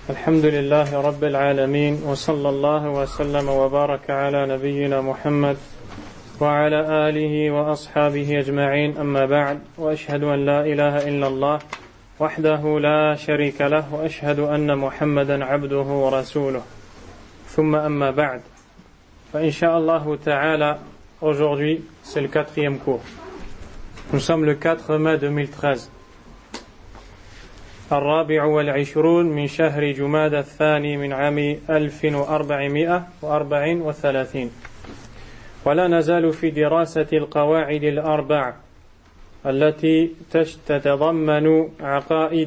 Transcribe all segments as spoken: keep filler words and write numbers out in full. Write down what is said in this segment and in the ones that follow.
الحمد لله رب العالمين وصلى الله وسلم وبارك على نبينا محمد وعلى آله وأصحابه أجمعين أما بعد وأشهد أن لا إله إلا الله وحده لا شريك له وأشهد أن محمدا عبده ورسوله ثم أما بعد فإن شاء الله تعالى aujourd'hui c'est le quatrième cours. Nous sommes le quatre mai deux mille treize. الرابع والعشرون من شهر جمادى الثاني من عام ألف وأربعمائة وأربع وثلاثين ولا نزال في دراسة القواعد الأربع التي تتضمن عقائد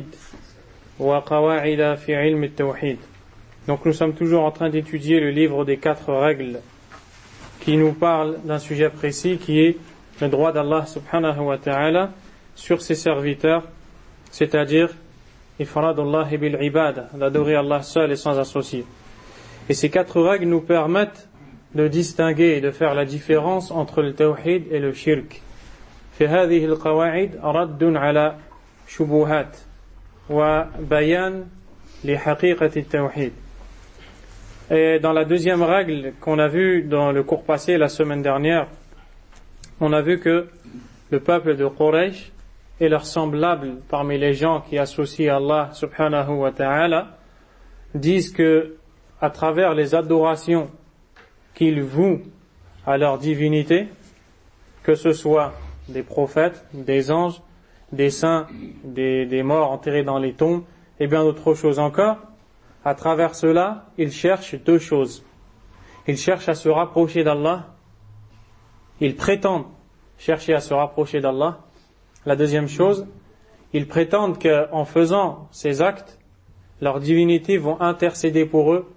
وقواعد في علم التوحيد. Donc nous sommes toujours en train d'étudier le livre des quatre règles qui nous parle d'un sujet précis qui est le droit d'Allah subhanahu wa ta'ala sur ses serviteurs, c'est-à-dire ifradullah bil ibada, d'adorer Allah seul et sans associé. Et ces quatre règles nous permettent de distinguer et de faire la différence entre le tawhid et le shirk. في هذه القواعد رد على شبهات وبيان لحقيقة التوحيد. Et dans la deuxième règle qu'on a vue dans le cours passé la semaine dernière, on a vu que le peuple de Quraysh et leurs semblables parmi les gens qui associent Allah subhanahu wa ta'ala disent que à travers les adorations qu'ils vouent à leur divinité, que ce soit des prophètes, des anges, des saints, des, des morts enterrés dans les tombes et bien d'autres choses encore, à travers cela, ils cherchent deux choses. Ils cherchent à se rapprocher d'Allah, ils prétendent chercher à se rapprocher d'Allah. La deuxième chose, ils prétendent qu'en faisant ces actes, leurs divinités vont intercéder pour eux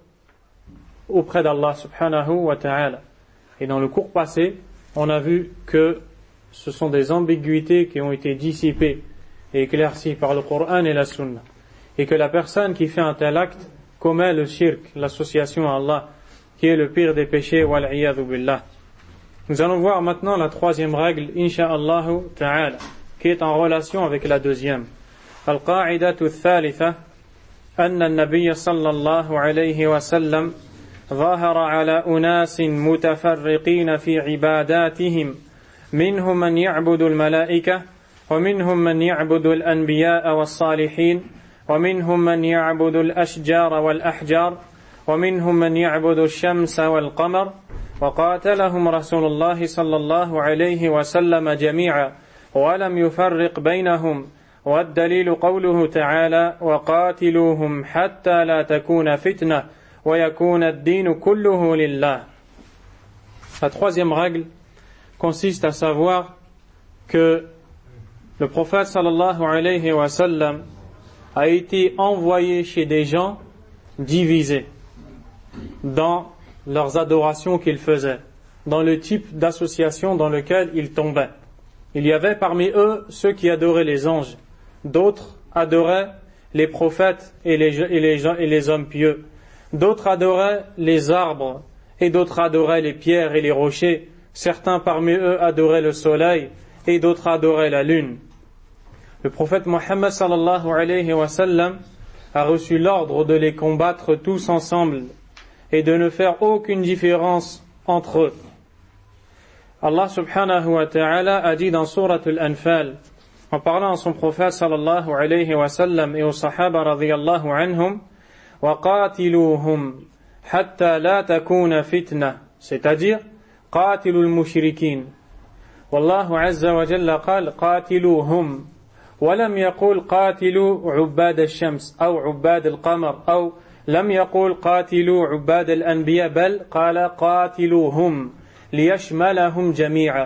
auprès d'Allah subhanahu wa ta'ala. Et dans le cours passé, on a vu que ce sont des ambiguïtés qui ont été dissipées et éclaircies par le Coran et la Sunna. Et que la personne qui fait un tel acte commet le shirk, l'association à Allah, qui est le pire des péchés, wal-iyadhu billah. Nous allons voir maintenant la troisième règle, insha'Allah ta'ala, qui est en relation avec la deuxième. Al-qa'idatu al-thalitha, anna an-nabiy sallallahu alayhi wa sallam ظهر على أناس متفرقين في عباداتهم منهم من يعبد الملائكة ومنهم من يعبد الأنبياء والصالحين ومنهم من يعبد الأشجار والأحجار ومنهم من يعبد الشمس والقمر وقاتلهم رسول الله صلى الله عليه وسلم جميعا ولم يفرق بينهم والدليل قوله تعالى وقاتلوهم حتى لا تكون فتنة ويكون الدين كله لله. La troisième règle consiste à savoir que le prophète sallallahu alayhi wa sallam a été envoyé chez des gens divisés dans leurs adorations qu'ils faisaient, dans le type d'association dans lequel ils tombaient. Il y avait parmi eux ceux qui adoraient les anges, d'autres adoraient les prophètes et les, et les, et les hommes pieux, d'autres adoraient les arbres et d'autres adoraient les pierres et les rochers, certains parmi eux adoraient le soleil et d'autres adoraient la lune. Le prophète Mohammed sallallahu alayhi wa sallam a reçu l'ordre de les combattre tous ensemble et de ne faire aucune différence entre eux. Allah subhanahu wa ta'ala a dit dans Surat Al-Anfal, en parlant à son prophète sallallahu alayhi wa sallam et aux sahaba radiyallahu anhum, وَقَاتِلُوهُمْ حَتَّى لَا تَكُونَ فِتْنَةً, c'est-à-dire قَاتِلُوا الْمُشْرِكِينَ. والله عز وجل قال قاتلوهم ولم يقول قاتلوا عباد الشمس أو عباد القمر أو لم يقول قاتلوا عباد الأنبياء بل قال قاتلوهم ليشملهم جميعا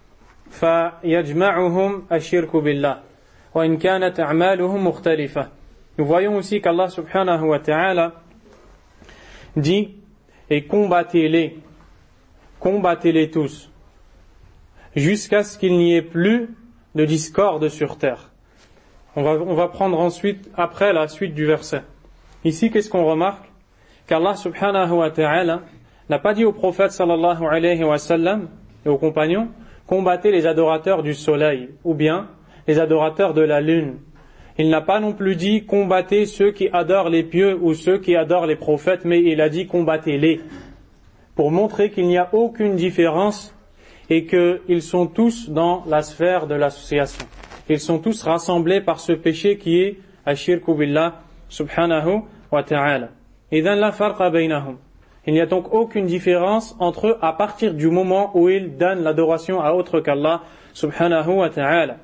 فيجمعهم الشرك بالله وإن كانت أعمالهم مختلفة. Nous voyons aussi qu'Allah subhanahu wa ta'ala dit et combattez-les, combattez-les tous jusqu'à ce qu'il n'y ait plus de discorde sur terre. On va, on va prendre ensuite, après la suite du verset. Ici, qu'est-ce qu'on remarque? Qu'Allah subhanahu wa ta'ala n'a pas dit au prophète sallallahu alayhi wa sallam et aux compagnons, combattez les adorateurs du soleil, ou bien les adorateurs de la lune, Il n'a pas non plus dit combattez ceux qui adorent les pieux ou ceux qui adorent les prophètes, mais il a dit combattez-les, pour montrer qu'il n'y a aucune différence et qu'ils sont tous dans la sphère de l'association. Ils sont tous rassemblés par ce péché qui est ashirku billah subhanahu wa ta'ala. Idhan la farqa baynahum. Il n'y a donc aucune différence entre eux à partir du moment où ils donnent l'adoration à autre qu'Allah subhanahu wa ta'ala.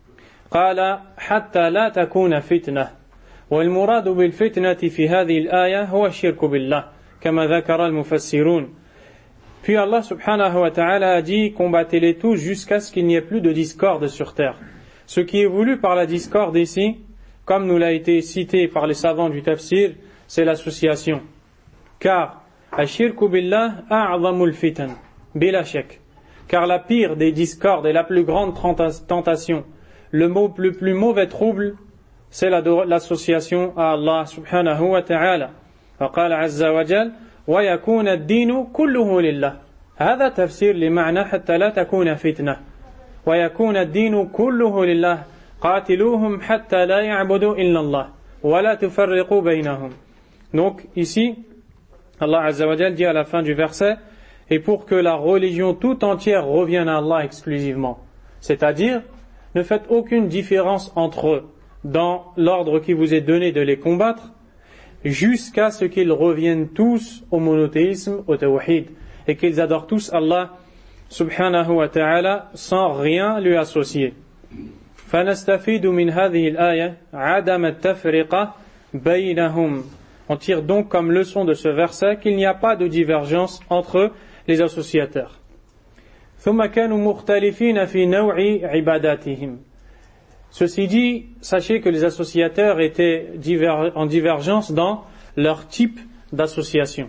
قال حتى لا تكون فتنة والمراد بالفتنة في هذه الآية هو الشرك بالله كما ذكر المفسرون. Puis Allah subhanahu wa ta'ala a dit combattez-les tous jusqu'à ce qu'il n'y ait plus de discorde sur terre. Ce qui est voulu par la discorde ici, comme nous l'a été cité par les savants du tafsir, c'est l'association. Car ashirku billah a'zamul fitan bila shak. Car la pire des discordes et la plus grande tentation, le mot le plus mauvais trouble, c'est l'association à Allah subhanahu wa ta'ala. وقال عز وجل ويكون الدين كله لله. هذا تفسير لمعنى حتى لا تكون فتنة. ويكون الدين كله لله قاتلوهم حتى لا يعبدوا إلا الله ولا تفرقوا بينهم. Donc ici, Allah Azza wa Jal dit à la fin du verset, et pour que la religion tout entière revienne à Allah exclusivement. C'est-à-dire, ne faites aucune différence entre eux dans l'ordre qui vous est donné de les combattre, jusqu'à ce qu'ils reviennent tous au monothéisme, au tawhid, et qu'ils adorent tous Allah subhanahu wa ta'ala sans rien lui associer. فَنَسْتَفِيدُ مِنْ هَذِهِ الْآيَةِ عَدَمَ التَّفْرِقَةِ بَيْنَهُمْ. On tire donc comme leçon de ce verset qu'il n'y a pas de divergence entre les associateurs. ثُمَّ كَانُوا مُخْتَلِفِينَ فِي نَوْعِ عِبَادَاتِهِمْ. Ceci dit, sachez que les associateurs étaient diver- en divergence dans leur type d'association.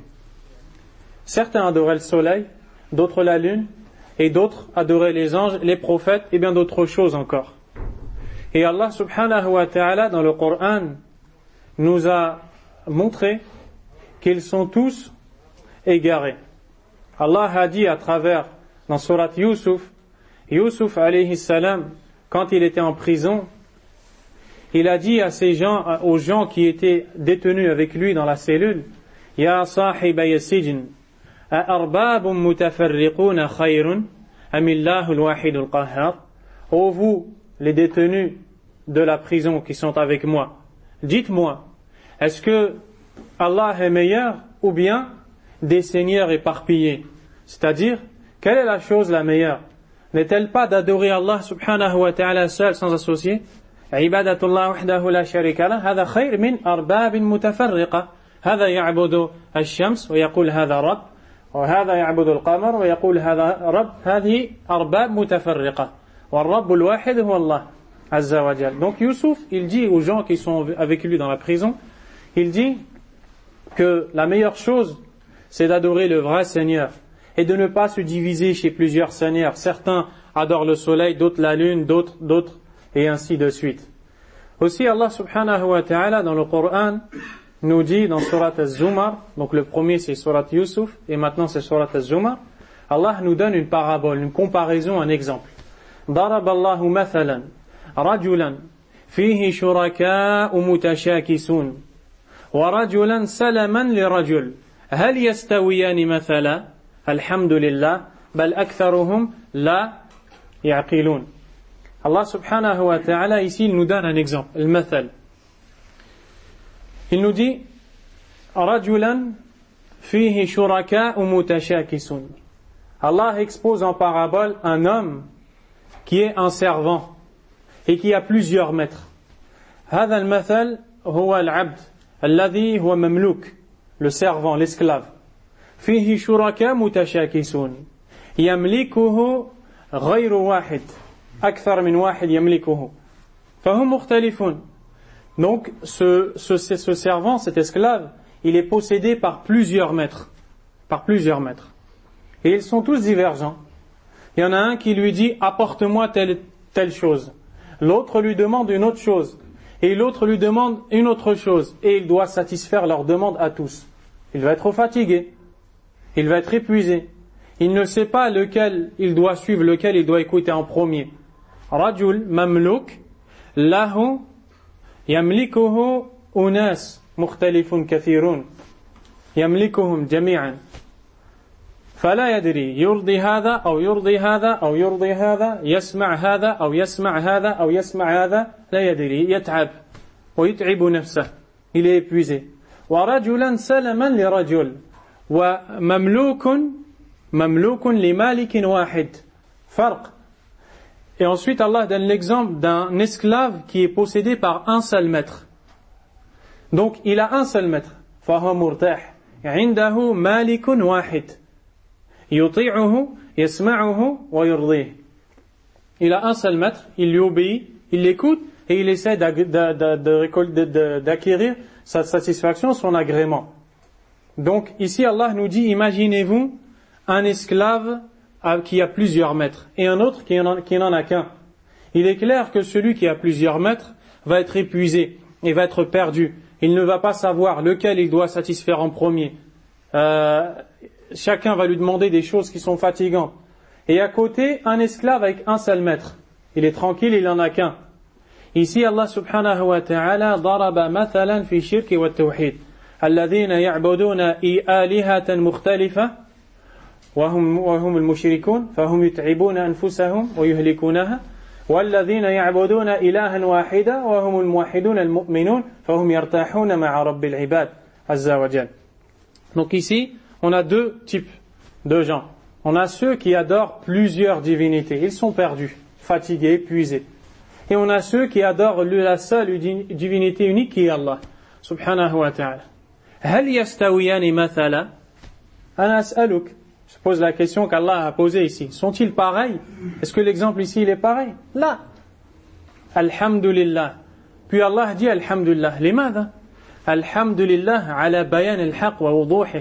Certains adoraient le soleil, d'autres la lune, et d'autres adoraient les anges, les prophètes, et bien d'autres choses encore. Et Allah subhanahu wa ta'ala, dans le Coran, nous a montré qu'ils sont tous égarés. Allah a dit à travers, dans Surat Yusuf, Yusuf alayhi salam, quand il était en prison, il a dit à ces gens, aux gens qui étaient détenus avec lui dans la cellule, Ya sahibay sijn, a'arbabun mutafarriquna khayrun, amillahu al-wahid al-qahhar. Ô vous, les détenus de la prison qui sont avec moi, dites-moi, est-ce que Allah est meilleur ou bien des seigneurs éparpillés? C'est-à-dire, quelle est la chose la meilleure? N'est-elle pas d'adorer Allah subhanahu wa ta'ala seul sans associer? Ibadatullah wahdahu la sharika lah, hada khayr min arbabin mutafarriqa. Hada ya'budu al-shams wa yaqul hada rabb, wa hada ya'budu al-qamar wa yaqul hada rabb. Hadihi arbab mutafarriqa. Wa ar-rabb al-wahid huwa Allah azza wa jal. Donc Yusuf, il dit aux gens qui sont avec lui dans la prison, il dit que la meilleure chose, c'est d'adorer le vrai Seigneur et de ne pas se diviser chez plusieurs seigneurs. Certains adorent le soleil, d'autres la lune, d'autres, d'autres, et ainsi de suite. Aussi, Allah subhanahu wa ta'ala, dans le Coran, nous dit dans Surat Az-Zumar, donc le premier c'est Surat Yusuf, et maintenant c'est Surat Az-Zumar, Allah nous donne une parabole, une comparaison, un exemple. ضرب الله مثلا رجلا فيه شركاء متشاكسون ورجلا سلما لرجل هل يستويان مثلا الحمد لله بل أكثرهم لا يعقلون. Allah subhanahu wa ta'ala ici il nous donne un exemple, le mathal. Il nous dit رجلا فيه شركاء متشاكسون. Allah expose en parabole un homme qui est un servant et qui a plusieurs maîtres. هذا المثل هو العبد الذي هو مملوك, le servant, l'esclave. فيه شركاء متشاكسون يملكه غير واحد أكثر من واحد يملكه فهم مختلفون. Donc ce, ce, ce servant, cet esclave, il est possédé par plusieurs maîtres, par plusieurs maîtres. Et ils sont tous divergents. Il y en a un qui lui dit apporte-moi telle, telle chose. L'autre lui demande une autre chose. Et l'autre lui demande une autre chose. Et il doit satisfaire leur demande à tous. Il va être fatigué. Il va être épuisé. Il ne sait pas lequel il doit suivre, lequel il doit écouter en premier. Rajul mamluk lahu يملكه أناس مختلف كثيرون يملكهم جميعا فلا يدري يرضي هذا أو يرضي هذا أو يرضي هذا يسمع هذا أو يسمع هذا أو يسمع هذا لا يدري يتعب ويتعب نفسه il est épuisé ورجلا سلما لرجل ومملوك مملوك لمالك واحد فرق. Et ensuite Allah donne l'exemple d'un esclave qui est possédé par un seul maître. Donc il a un seul maître. فهو مرتاح عنده مالك واحد يطيعه يسمعه ويرضيه. Il a un seul maître, il lui obéit, il l'écoute et il essaie d'acquérir sa satisfaction, son agrément. Donc ici Allah nous dit, imaginez-vous un esclave qui a plusieurs maîtres et un autre qui n'en a qu'un. Il est clair que celui qui a plusieurs maîtres va être épuisé et va être perdu. Il ne va pas savoir lequel il doit satisfaire en premier. Euh, chacun va lui demander des choses qui sont fatigantes. Et à côté, un esclave avec un seul maître. Il est tranquille, il n'en a qu'un. Ici, Allah subhanahu wa ta'ala ضرب مثلا في الشرك والتوحيد الذين يعبدون آلهة مختلفة وهم وهم المشركون فهم يتعبون أنفسهم ويهلكونها والذين يعبدون إلها واحدا وهم الموحدون المؤمنون فهم يرتاحون مع رب العباد عز وجل. Donc ici, on a deux types de gens. On a ceux qui adorent plusieurs divinités. Ils sont perdus, fatigués, épuisés. Et on a ceux qui adorent la seule divinité unique qui est Allah subhanahu wa ta'ala. هل يستويان مثلا؟ أنا أسألك. Je pose la question qu'Allah a posée ici. Sont-ils pareils? Est-ce que l'exemple ici il est pareil? Là. Alhamdulillah. Puis Allah dit Alhamdulillah. لماذا؟ Alhamdulillah على بيان الحق ووضوحه.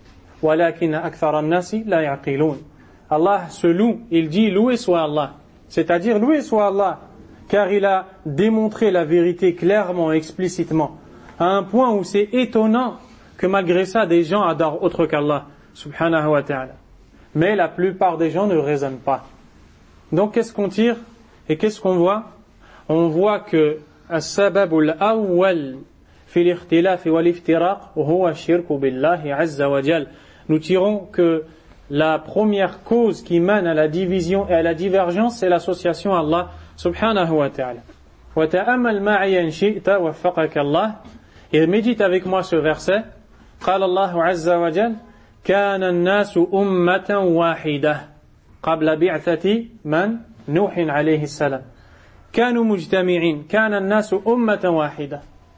ولكن أكثر الناس لا يعقلون. Allah se loue. Il dit loué soit Allah. C'est-à-dire loué soit Allah. Car il a démontré la vérité clairement, explicitement. À un point où c'est étonnant que malgré ça, des gens adorent autre qu'Allah. Subhanahu wa ta'ala. Mais la plupart des gens ne raisonnent pas. Donc qu'est-ce qu'on tire et qu'est-ce qu'on voit? On voit que السبب الأول في الاختلاف والافتراق هو الشرك بالله عز وجل. Nous tirons que la première cause qui mène à la division et à la divergence, c'est l'association à Allah subhanahu wa ta'ala. وتأمل معي إن شئت وفقك الله. Et médite avec moi ce verset. قال الله عز وجل كان الناس أمة واحدة قبل بعثة من؟ نوح عليه السلام. كانوا مجتمعين. كان الناس أمة واحدة.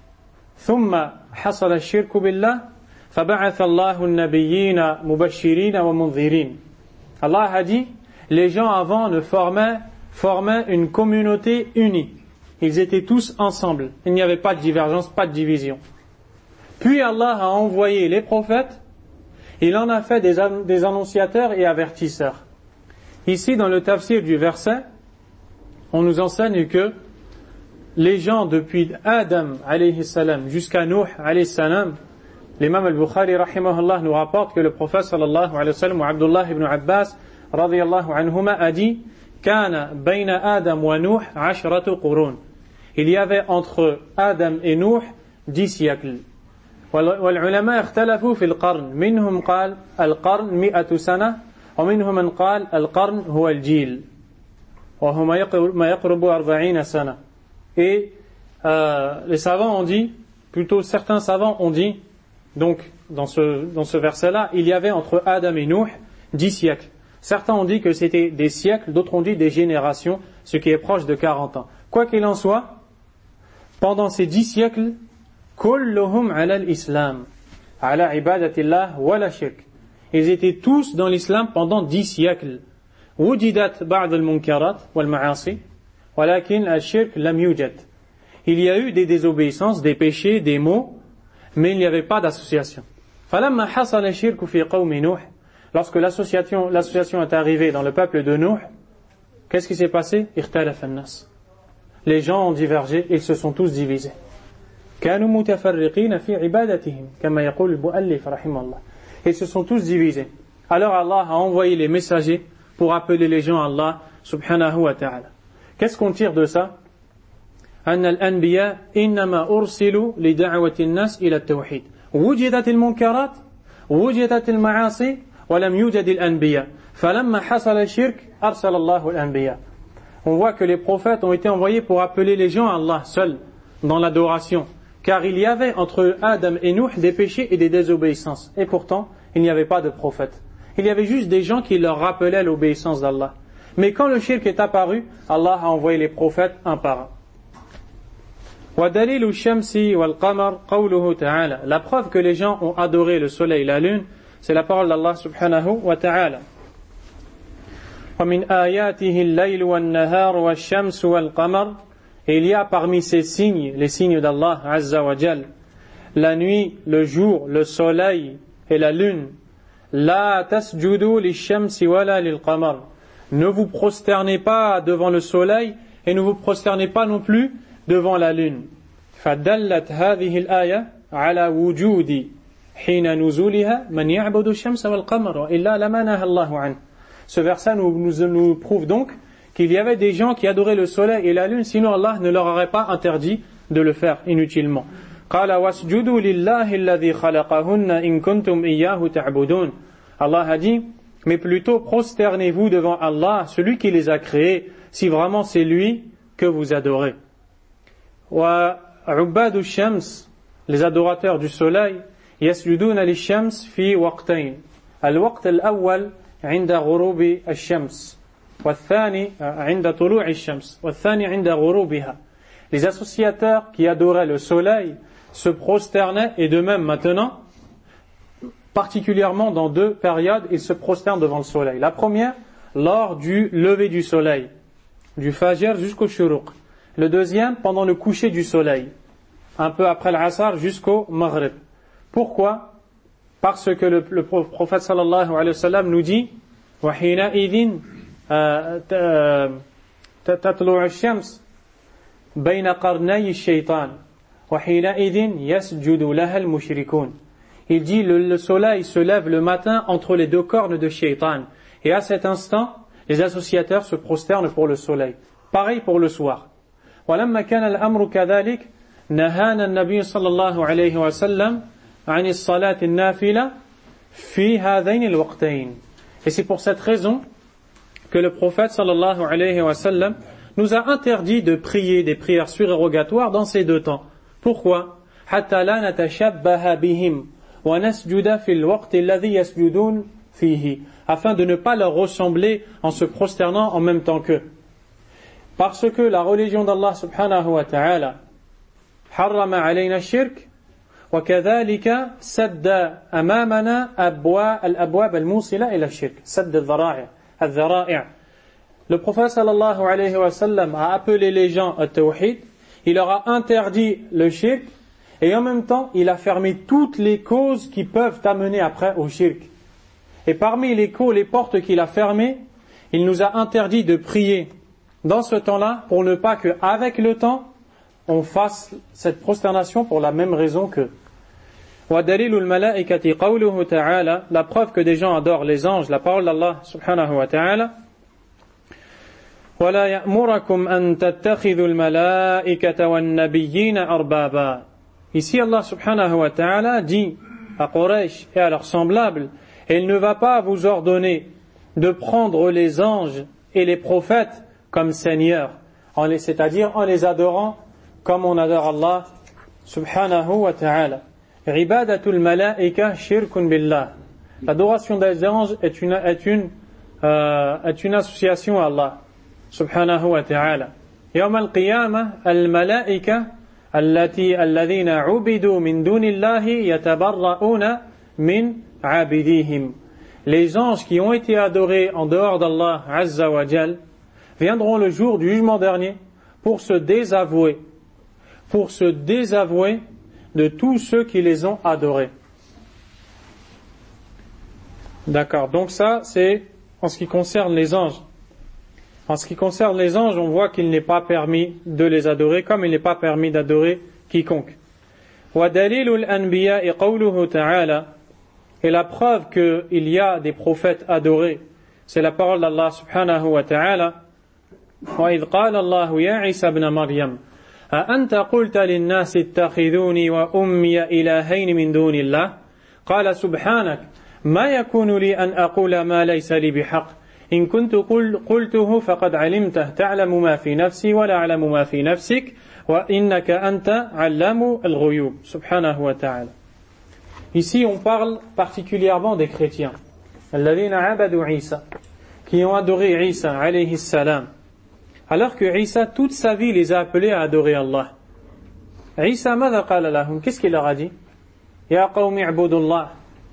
ثم حصل الشرك بالله فبعث الله النبيين مبشرين ومنذرين. Allah a dit, les gens avant ne formaient, formaient une communauté unie. Ils étaient tous ensemble. Il n'y avait pas de divergence, pas de division. Puis Allah a envoyé les prophètes. Il en a fait des, des annonciateurs et avertisseurs. Ici, dans le tafsir du verset, on nous enseigne que les gens depuis Adam alayhi salam jusqu'à Nuh alayhi salam, l'imam al-Bukhari rahimahullah nous rapporte que le prophète sallallahu alayhi wa sallam ou Abdullah ibn Abbas radiyallahu anhuma a dit Kana bayna Adam wa Nuh ashratu qurun. Il y avait entre Adam et Nuh dix siècles. والعلماء اختلفوا في القرن منهم قال القرن مئة سنة ومنهم من قال القرن هو الجيل وهو ما يقرب أربعين سنة. Et euh, les savants ont dit, plutôt certains savants ont dit, donc dans ce, dans ce verset-là, il y avait entre Adam et Nuh dix siècles. Certains ont dit que c'était des siècles, d'autres ont dit des générations, ce qui est proche de quarante ans. Quoi qu'il en soit, pendant ces dix siècles, كلهم على الإسلام على عبادة الله ولا شرك. Ils étaient tous dans l'islam pendant dix siècles. وجدت بعض المنكرات والمعاصي ولكن الشرك لم يوجد. Il y a eu des désobéissances, des péchés, des maux, mais il n'y avait pas d'association. فلما حصل الشرك في قوم نوح, lorsque l'association, l'association est arrivée dans le peuple de Nuh, qu'est-ce qui s'est passé? اختلف الناس. Les gens ont divergé, ils se sont tous divisés. كانوا متفرقين في عبادتهم كما يقول المؤلف رحمه الله. Ils se sont tous divisés. Alors Allah a envoyé les messagers pour appeler les gens à Allah subhanahu wa ta'ala. Qu'est-ce qu'on tire de ça? أن الأنبياء إنما أرسلوا لدعوة الناس إلى التوحيد وجدت المنكرات وجدت المعاصي ولم يوجد الأنبياء فلما حصل الشرك أرسل الله الأنبياء. On voit que les prophètes ont été envoyés pour appeler les gens à Allah seul dans l'adoration, car il y avait entre Adam et Nuh des péchés et des désobéissances, et pourtant il n'y avait pas de prophètes. Il y avait juste des gens qui leur rappelaient l'obéissance d'Allah. Mais quand le shirk est apparu, Allah a envoyé les prophètes un par un. وَدَلِيلُ الشَّمْسِ وَالْقَمَرِ قَوْلُهُ تَعَالَى. La preuve que les gens ont adoré le soleil et la lune, c'est la parole d'Allah subhanahu wa ta'ala. وَمِنْ آيَاتِهِ اللَّيْلُ وَالنَّهَارُ وَالشَّمْسُ وَالْقَمَرِ. Et il y a parmi ces signes, les signes d'Allah azza wa jal, la nuit, le jour, le soleil et la lune. لَا تَسْجُدُوا لِلشَّمْسِ وَلَا لِلْقَمَرِ. Ne vous prosternez pas devant le soleil et ne vous prosternez pas non plus devant la lune. فَدَلَّتْ هَذِهِ الْآيَةِ عَلَى وُجُودِ حِينَ نُزُولِهَا مَنْ يَعْبُدُ الشَّمْسَ وَالْقَمَرَ وَإِلَّا لَمَا نَهَى اللَّهُ عَنْهُ. Ce verset nous, nous, nous prouve donc qu'il y avait des gens qui adoraient le soleil et la lune, sinon Allah ne leur aurait pas interdit de le faire inutilement. قَالَ وَاسْجُدُوا لِلَّهِ الَّذِي خَلَقَهُنَّ إِن كُنتُمْ إِيَّاهُ تَعْبُدُونَ. Allah a dit, mais plutôt prosternez-vous devant Allah, celui qui les a créés, si vraiment c'est lui que vous adorez. وعباد الشمس, les adorateurs du soleil, يسجدون للشمس في وقتين. الوقت الأول عند غروب الشمس والثاني عند طلوع الشمس والثاني عند غروبها. Les associateurs qui adoraient le soleil se prosternaient, et de même maintenant, particulièrement dans deux périodes, ils se prosternent devant le soleil. La première, lors du lever du soleil, du fajr jusqu'au shuruq. Le deuxième, pendant le coucher du soleil, un peu après l'asr jusqu'au maghrib. Pourquoi? Parce que le, le prophète sallallahu alayhi wa sallam nous dit وَحِينَئِذٍ تَطْلُعُ الشَّمْسِ بَيْنَ قَرْنَيِ الشَّيْطَانِ وَحِينَئِذٍ يَسْجُدُ لَهَا الْمُشْرِكُونَ. Il dit le, le soleil se lève le matin entre les deux cornes de Shaitan, et à cet instant les associateurs se prosternent pour le soleil. Pareil pour le soir. ولما كان الأمر كذلك نهانا النبي صلى الله عليه وسلم عن الصلاة النافلة في هذين الوقتين. Et c'est pour cette raison que le prophète sallallahu alayhi wa sallam nous a interdit de prier des prières surérogatoires dans ces deux temps. Pourquoi? حتى لا نتشبه بهم ونسجد في الوقت الذي يسجدون فيه, afin de ne pas leur ressembler en se prosternant en même temps qu'eux. Parce que la religion d'Allah subhanahu wa ta'ala حرم علينا الشرك وكذلك سد أمامنا أبواب الأبواب الموصلة إلى الشرك سد الذرائع الذرائع. Le prophète sallallahu alayhi wa sallam a appelé les gens à tawhid, il leur a interdit le shirk, et en même temps il a fermé toutes les causes qui peuvent amener après au shirk. Et parmi les causes, les portes qu'il a fermées, il nous a interdit de prier dans ce temps-là, pour ne pas qu'avec le temps, on fasse cette prosternation pour la même raison qu'eux. وَدَلِيلُ الْمَلَائِكَةِ قَوْلُهُ تَعَالَى. La preuve que des gens adorent les anges, la parole d'Allah subhanahu wa ta'ala. وَلَا يَأْمُرَكُمْ أَن تَتَّخِذُوا الْمَلَائِكَةَ وَالنَّبِيِّينَ أَرْبَابًا. Ici Allah subhanahu wa ta'ala dit à Quraysh et à leurs semblables, et il ne va pas vous ordonner de prendre les anges et les prophètes comme seigneurs, c'est-à-dire en les adorant comme on adore Allah subhanahu wa ta'ala. Ibadatul malaika shirkun billah. L'adoration des anges est une, est une, euh, est une association à Allah subhanahu wa ta'ala. Yawm al-qiyamah, al-malaika allati alladhina ubidu min dunillahi yatabarra'una min abidihim. Les anges qui ont été adorés en dehors d'Allah azza wa jal viendront le jour du jugement dernier pour se désavouer, pour se désavouer de tous ceux qui les ont adorés. D'accord, donc ça c'est en ce qui concerne les anges. En ce qui concerne les anges, on voit qu'il n'est pas permis de les adorer, comme il n'est pas permis d'adorer quiconque. وَدَلِيلُ الْأَنْبِيَاءِ قَوْلُهُ تَعَالَى. Et la preuve qu'il y a des prophètes adorés, c'est la parole d'Allah subhanahu wa ta'ala. وَإِذْ قَالَ اللَّهُ يَا عِيسَى ابْنَ مَرْيَمَ أأنت قلت للناس اتخذوني وأمي إلهين من دون الله قال سبحانك ما يكون لي أن أقول ما ليس لي بحق إن كنت قلته فقد علمته تعلم ما في نفسي ولا أعلم ما في نفسك وإنك أنت علام الغيوب سبحانه وتعالى. Ici on parle particulièrement des chrétiens الذين عبدوا عيسى qui ont adoré Isa alayhi salam alors que Isa toute sa vie les a appelés à adorer Allah. Isa ماذا قال لهم? Qu'est-ce qu'il leur a dit? يا قوم اعبدوا الله.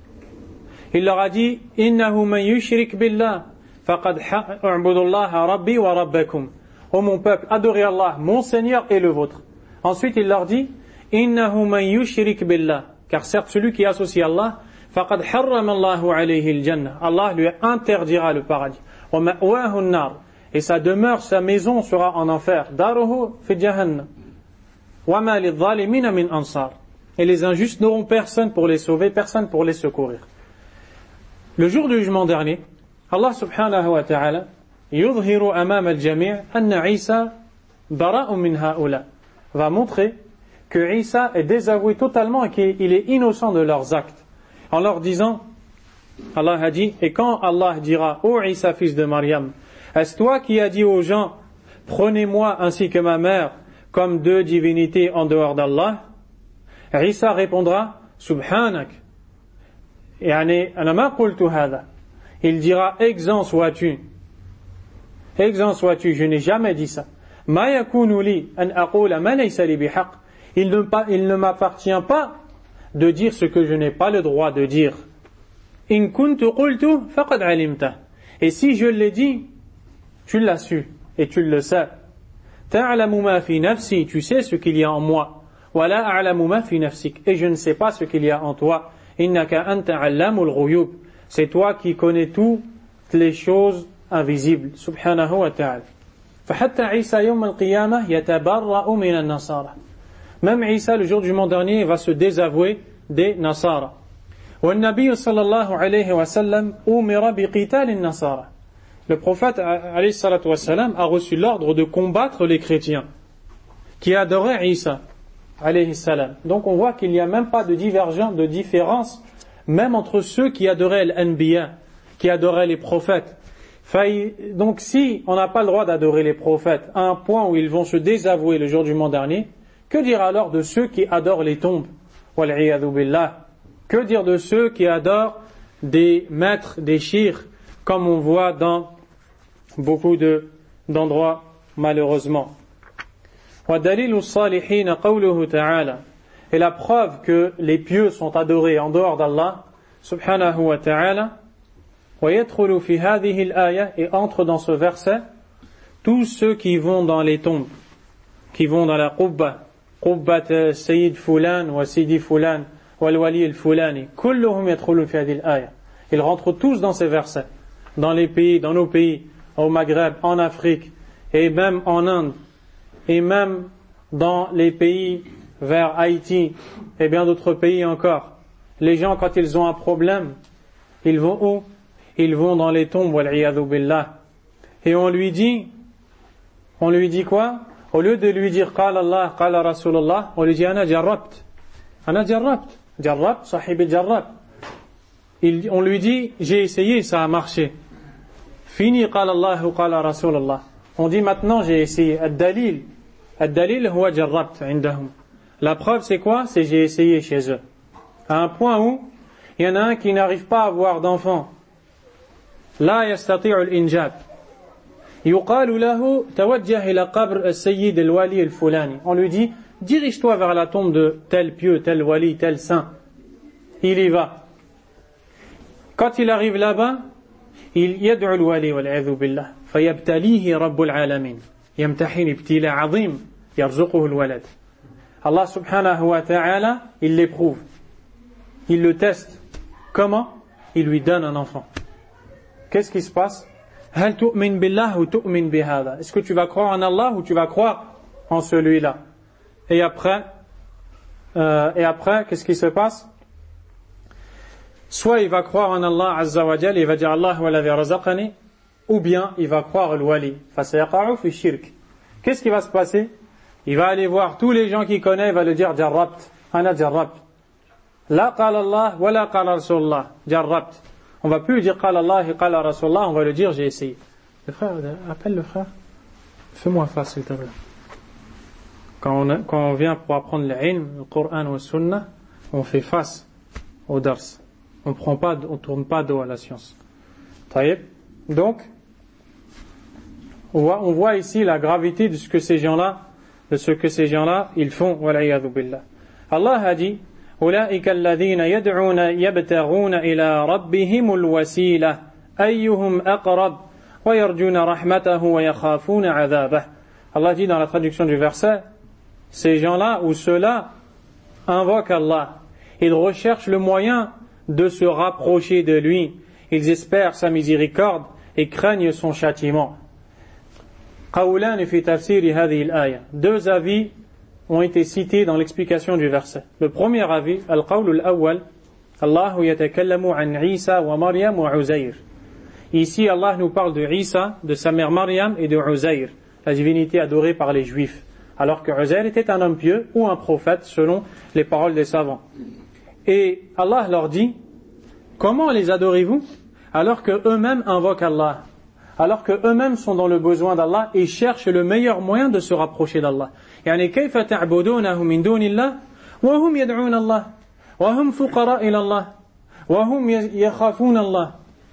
Il leur a dit إنه من يشرك بالله فقد اعبدوا الله ربي وربكم. Ô mon peuple, adorez Allah, mon Seigneur et le vôtre. Ensuite il leur dit إنه من يشرك بالله, car certes celui qui associe Allah فقد حرم الله عليه الجنة, Allah lui interdira le paradis. ومأواه النار, et sa demeure, sa maison sera en enfer. Daruhu fi jahannam. وما للظالمين من أنصار. Et les injustes n'auront personne pour les sauver, personne pour les secourir. Le jour du jugement dernier, Allah subhanahu wa ta'ala يظهر أمام الجميع أن عيسى براء من هؤلاء, va montrer que Isa est désavoué totalement et qu'il est innocent de leurs actes. En leur disant, Allah a dit, et quand Allah dira, ô Isa fils de Maryam, est-ce toi qui as dit aux gens, prenez-moi ainsi que ma mère comme deux divinités en dehors d'Allah? Isa répondra, Subhanak. Yani, ana ma qultu hadha. Il dira, exempt sois-tu. Exempt sois-tu, je n'ai jamais dit ça. Ma yakunu li an aqula ma laysa li bihaq. Il ne, il ne m'appartient pas de dire ce que je n'ai pas le droit de dire. In kuntu qultu faqad alimta. Et si je l'ai dit, tu l'as su et tu le sais. Ta'lamu ma fi nafsi, tu sais ce qu'il y a en moi. Wa la a'lamu ma fi nafsik, et je ne sais pas ce qu'il y a en toi. Innaka anta 'allamul ghuyub. C'est toi qui connais toutes les choses invisibles. Subhanahu wa ta'ala. فحتى عيسى يوم القيامة يتبرأ من النصارى. Même Isa, le jour du jugement dernier, va se désavouer des Nasara. والنبي صلى الله عليه وسلم أمر بقتال النصارى. Le prophète alayhi salatu wassalam a reçu l'ordre de combattre les chrétiens qui adoraient Isa alayhi salam. Donc on voit qu'il n'y a même pas de divergence, de différence, même entre ceux qui adoraient l'anbiya, qui adoraient les prophètes. Donc si on n'a pas le droit d'adorer les prophètes à un point où ils vont se désavouer le jour du jugement dernier, que dire alors de ceux qui adorent les tombes? Wal'iyadhu billah. Que dire de ceux qui adorent des maîtres, des shirks, comme on voit dans beaucoup de, d'endroits malheureusement. وَدَلِيلُ الصَّالِحِينَ قَوْلُهُ تَعَالَى. Et la preuve que les pieux sont adorés en dehors d'Allah subhanahu wa ta'ala, وَيَدْخُلُ فِي هَذِهِ الْآيَةِ, et entre dans ce verset tous ceux qui vont dans les tombes, qui vont dans la qubba, qubbat Sayyid Fulan wa Sidi Fulan wal Wali al Fulani, kulluhum yadkhulun fi hadhihi al-aya. Ils rentrent tous dans ces versets, dans les pays, dans nos pays, au Maghreb, en Afrique, et même en Inde, et même dans les pays vers Haïti, et bien d'autres pays encore. Les gens, quand ils ont un problème, ils vont où? Ils vont dans les tombes, wal-iyadhu billah. Et on lui dit, on lui dit quoi? Au lieu de lui dire qala Allah, qala Rasulullah, on lui dit ana jarrabt. Ana jarrabt. Jarrabt, sahib jarrabt. On lui dit j'ai essayé, ça a marché. Fini qala Allah ou qala Rasulullah. On dit maintenant j'ai essayé. Ad-dalil. Ad-dalil huwa jarrabt indahum. La preuve c'est quoi? C'est j'ai essayé chez eux. À un point où il y en a un qui n'arrive pas à avoir d'enfant. La yastati'u al-injab. يقال له توجه إلى قبر السيد الولي الفلاني. On lui dit dirige-toi vers la tombe de tel pieux, tel wali, tel saint. Il y va. Quand il arrive là-bas, il يدعو الولي والعياذ بالله فيبتليه رب العالمين. يمتحن ابتلاء عظيم يرزقه الولد. Allah subhanahu wa ta'ala, il l'éprouve. Il le teste. Comment? Il lui donne un enfant. Qu'est-ce qui se passe? هل تؤمن بالله ou تؤمن بهذا? Est-ce que tu vas croire en Allah ou tu vas croire en celui-là? Et après, euh, et après, qu'est-ce qui se passe? Soit il va croire en Allah Azza wa Jal, il va dire Allah walladhi razaqani, ou bien il va croire le wali. فسيقع في الشرك. Qu'est-ce qui va se passer? il va aller voir tous les gens qu'il connaît, il va lui dire jarrabt, ana jarrabt. La qala Allah, wa la qala Rasulullah, jarrabt. On va plus lui dire qala Allah et qala Rasulullah, on va lui dire j'ai essayé. Le frère, appelle le frère, fais-moi face s'il te plaît. Quand on, a, quand on vient pour apprendre le ilm, le Coran ou le Sunnah, on fait face au dars. On prend pas, on tourne pas dos à la science. Taïb. Donc, on voit, on voit ici la gravité de ce que ces gens-là, de ce que ces gens-là, ils font. Wal'iyadhu billah. Allah a dit, أولئك الذين يدعون يبتغون إلى ربهم الوسيلة أيهم أقرب ويرجون رحمته ويخافون عذابه. Allah dit dans la traduction du verset, ces gens-là ou ceux-là invoquent Allah. Ils recherchent le moyen de se rapprocher de lui. Ils espèrent sa miséricorde et craignent son châtiment. قولان في تفسير هذه الآية. Deux avis ont été cités dans l'explication du verset. Le premier avis, القول الأول, الله يتكلم عن عيسى ومريم وعزير. Ici, Allah nous parle de Isa, de sa mère Maryam et de Uzair, la divinité adorée par les Juifs, alors que Uzair était un homme pieux ou un prophète selon les paroles des savants. Et Allah leur dit, comment les adorez-vous alors que eux-mêmes invoquent Allah, alors que eux-mêmes sont dans le besoin d'Allah et cherchent le meilleur moyen de se rapprocher d'Allah. يعني كيف تعبدونه من دون الله وهم يدعون الله وهم فقراء إلى الله وهم يخافون الله.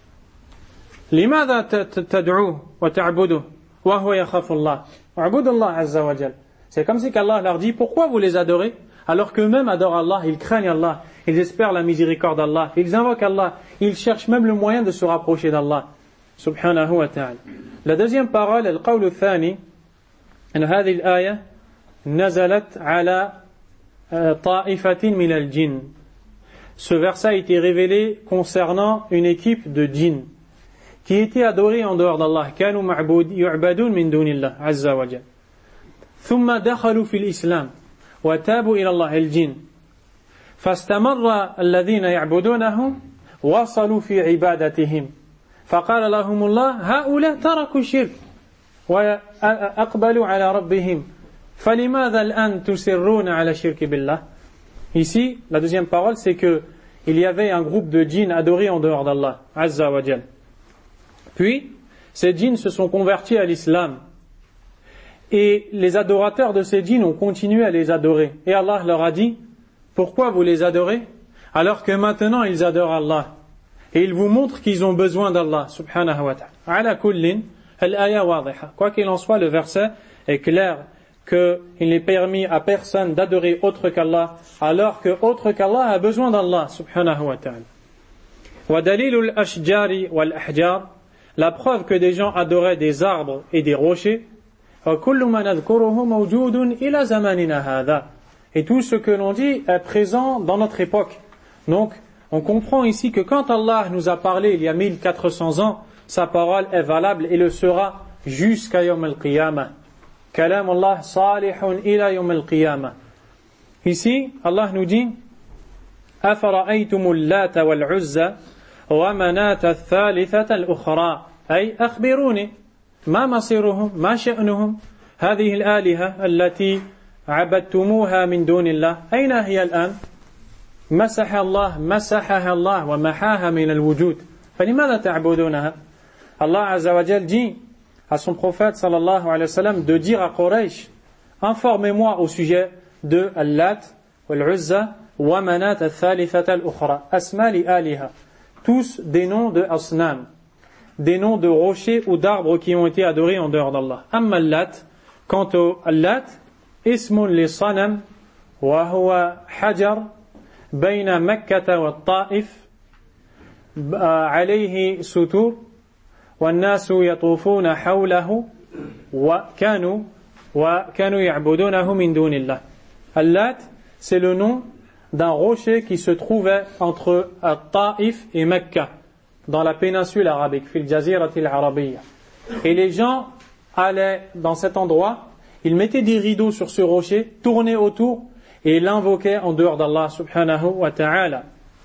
لماذا تدعوه وتعبده وهو يخاف الله اعبد الله عز وجل. C'est comme si qu'Allah leur dit, pourquoi vous les adorez alors qu'eux-mêmes adorent Allah, ils craignent Allah, ils espèrent la miséricorde d'Allah, ils invoquent Allah, ils cherchent même le moyen de se rapprocher d'Allah subhanahu wa ta'ala. La deuxième parole, القول الثاني أن هذه الآية نزلت على طائفة من الجن. Ce verset a été révélé concernant une équipe de djinns qui était adorée en dehors d'Allah. كانوا معبود يعبدون من دون الله عز وجل. ثم دخلوا في الإسلام وتابوا إلى الله الجن. فاستمر الذين يعبدونهم وصلوا في عبادتهم. فقال لهم الله هؤلاء تركوا الشرك وأقبلوا على ربهم. فلماذا الآن تسرون على الشرك بالله. Ici, la deuxième parole, c'est que il y avait un groupe de djinns adorés en dehors d'Allah Azza wa Jal. Puis, ces djinns se sont convertis à l'islam. Et les adorateurs de ces djinns ont continué à les adorer. Et Allah leur a dit, pourquoi vous les adorez alors que maintenant ils adorent Allah. Et ils vous montrent qu'ils ont besoin d'Allah subhanahu wa ta'ala. Ala kullin, al-aya wadiha. Quoi qu'il en soit, le verset est clair qu'il n'est permis à personne d'adorer autre qu'Allah alors que autre qu'Allah a besoin d'Allah subhanahu wa ta'ala. Wa dalilul ashjari wal ahjar. La preuve que des gens adoraient des arbres et des rochers. Et tout ce que l'on dit est présent dans notre époque. Donc, on comprend ici que quand Allah nous a parlé il y a mille quatre cents ans, sa parole est valable et le sera jusqu'à Yawm al-Qiyamah. Kalam Allah salihun ila Yawm al-Qiyamah. Ici, Allah nous dit أَفَرَأَيْتُمُ اللَّاتَ وَالْعُزَّى وَمَنَاةَ الثَّالِثَةَ الْأُخْرَى أي أخبروني ما مصيرهم ما شأنهم هذه الآلهة التي عبدتموها من دون الله أين هي الآن مسح الله مسحها الله ومحاها من الوجود فلماذا تعبدونها. Allah Azza wa Jal dit à son prophète sallallahu alayhi wa sallam de dire à Quraysh, informez-moi au sujet de Al-Lat wal-Uzza wa Manat al-Thalithat al-Ukhra asma li aliha, tous des noms de asnam, des noms de rochers ou d'arbres qui ont été adorés en dehors d'Allah. Amma al-Lat, quant au Al-Lat, ismun li sanam wa huwa hajar bayna Makkah wa Taif alayhi sutur والناس يطوفون حوله وكانوا وكانوا يعبدونه من دون الله. Al-Lat, c'est le nom d'un rocher qui se trouvait entre Taif et Mecca, dans la péninsule arabique, fil jaziratil arabiyya. Et les gens allaient dans cet endroit, ils mettaient des rideaux sur ce rocher, tournaient autour et l'invoquaient en dehors d'Allah subhanahu wa ta'ala.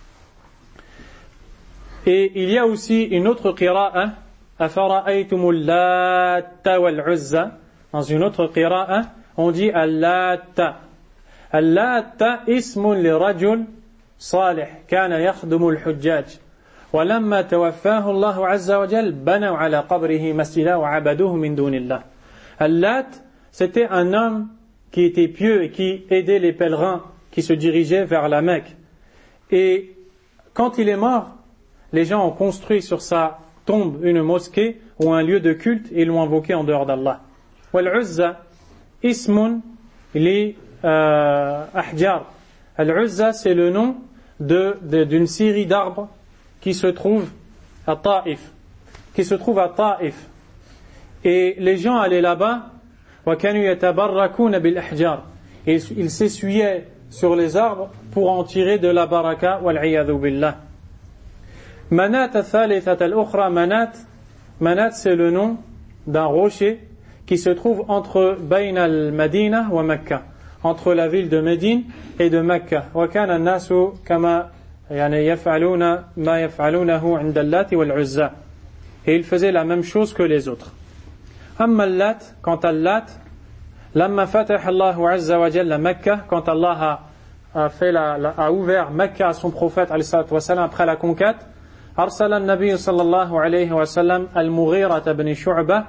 Et il y a aussi une autre qira'a, أَفَرَأَيْتُمُ اللَّاتَ وَالْعُزَّى, dans une autre qira'a, on dit Al-Latta. Al-Latta ismun li rajul salih kana yakhdumu al-hujjaj. ولما توفاه الله عز وجل بنوا على قبره مسجدا وعبدوه من دون الله. Al-Lat, c'était un homme qui était pieux et qui aidait les pèlerins qui se dirigeaient vers la Mecque. Et quand il est mort, les gens ont construit sur sa tombe une mosquée ou un lieu de culte et l'ont invoqué en dehors d'Allah. Wal-Uzza ismun li ahjar. Al-Uzza, c'est le nom de, de, d'une série d'arbres qui se trouve à Taïf, qui se trouve à Taïf. Et les gens allaient là-bas, وَكَانُوا يَتَبَرَّكُونَ بِالْأَحْجَارِ, et ils s'essuyaient sur les arbres pour en tirer de la baraka, وَالْعِيَاذُ بِاللَّهِ. Manat al-Thalithat al-Ukhra, Manat, Manat c'est le nom d'un rocher qui se trouve entre Bayn al-Madina wa Mecca, entre la ville de Médine et de Mecca. وَكَانَ النَّاسُ كَمَا يعني يفعلون ما يفعلونه عند اللات والعزى. Et ils faisaient la même chose que les autres. أما اللات, quant à Lat, لما فتح الله عز وجل مكة, quand Allah a, a, fait la, la, a ouvert Mecca à son prophète عليه الصلاة والسلام après la conquête, أرسل النبي صلى الله عليه وسلم المغيرة بن شعبة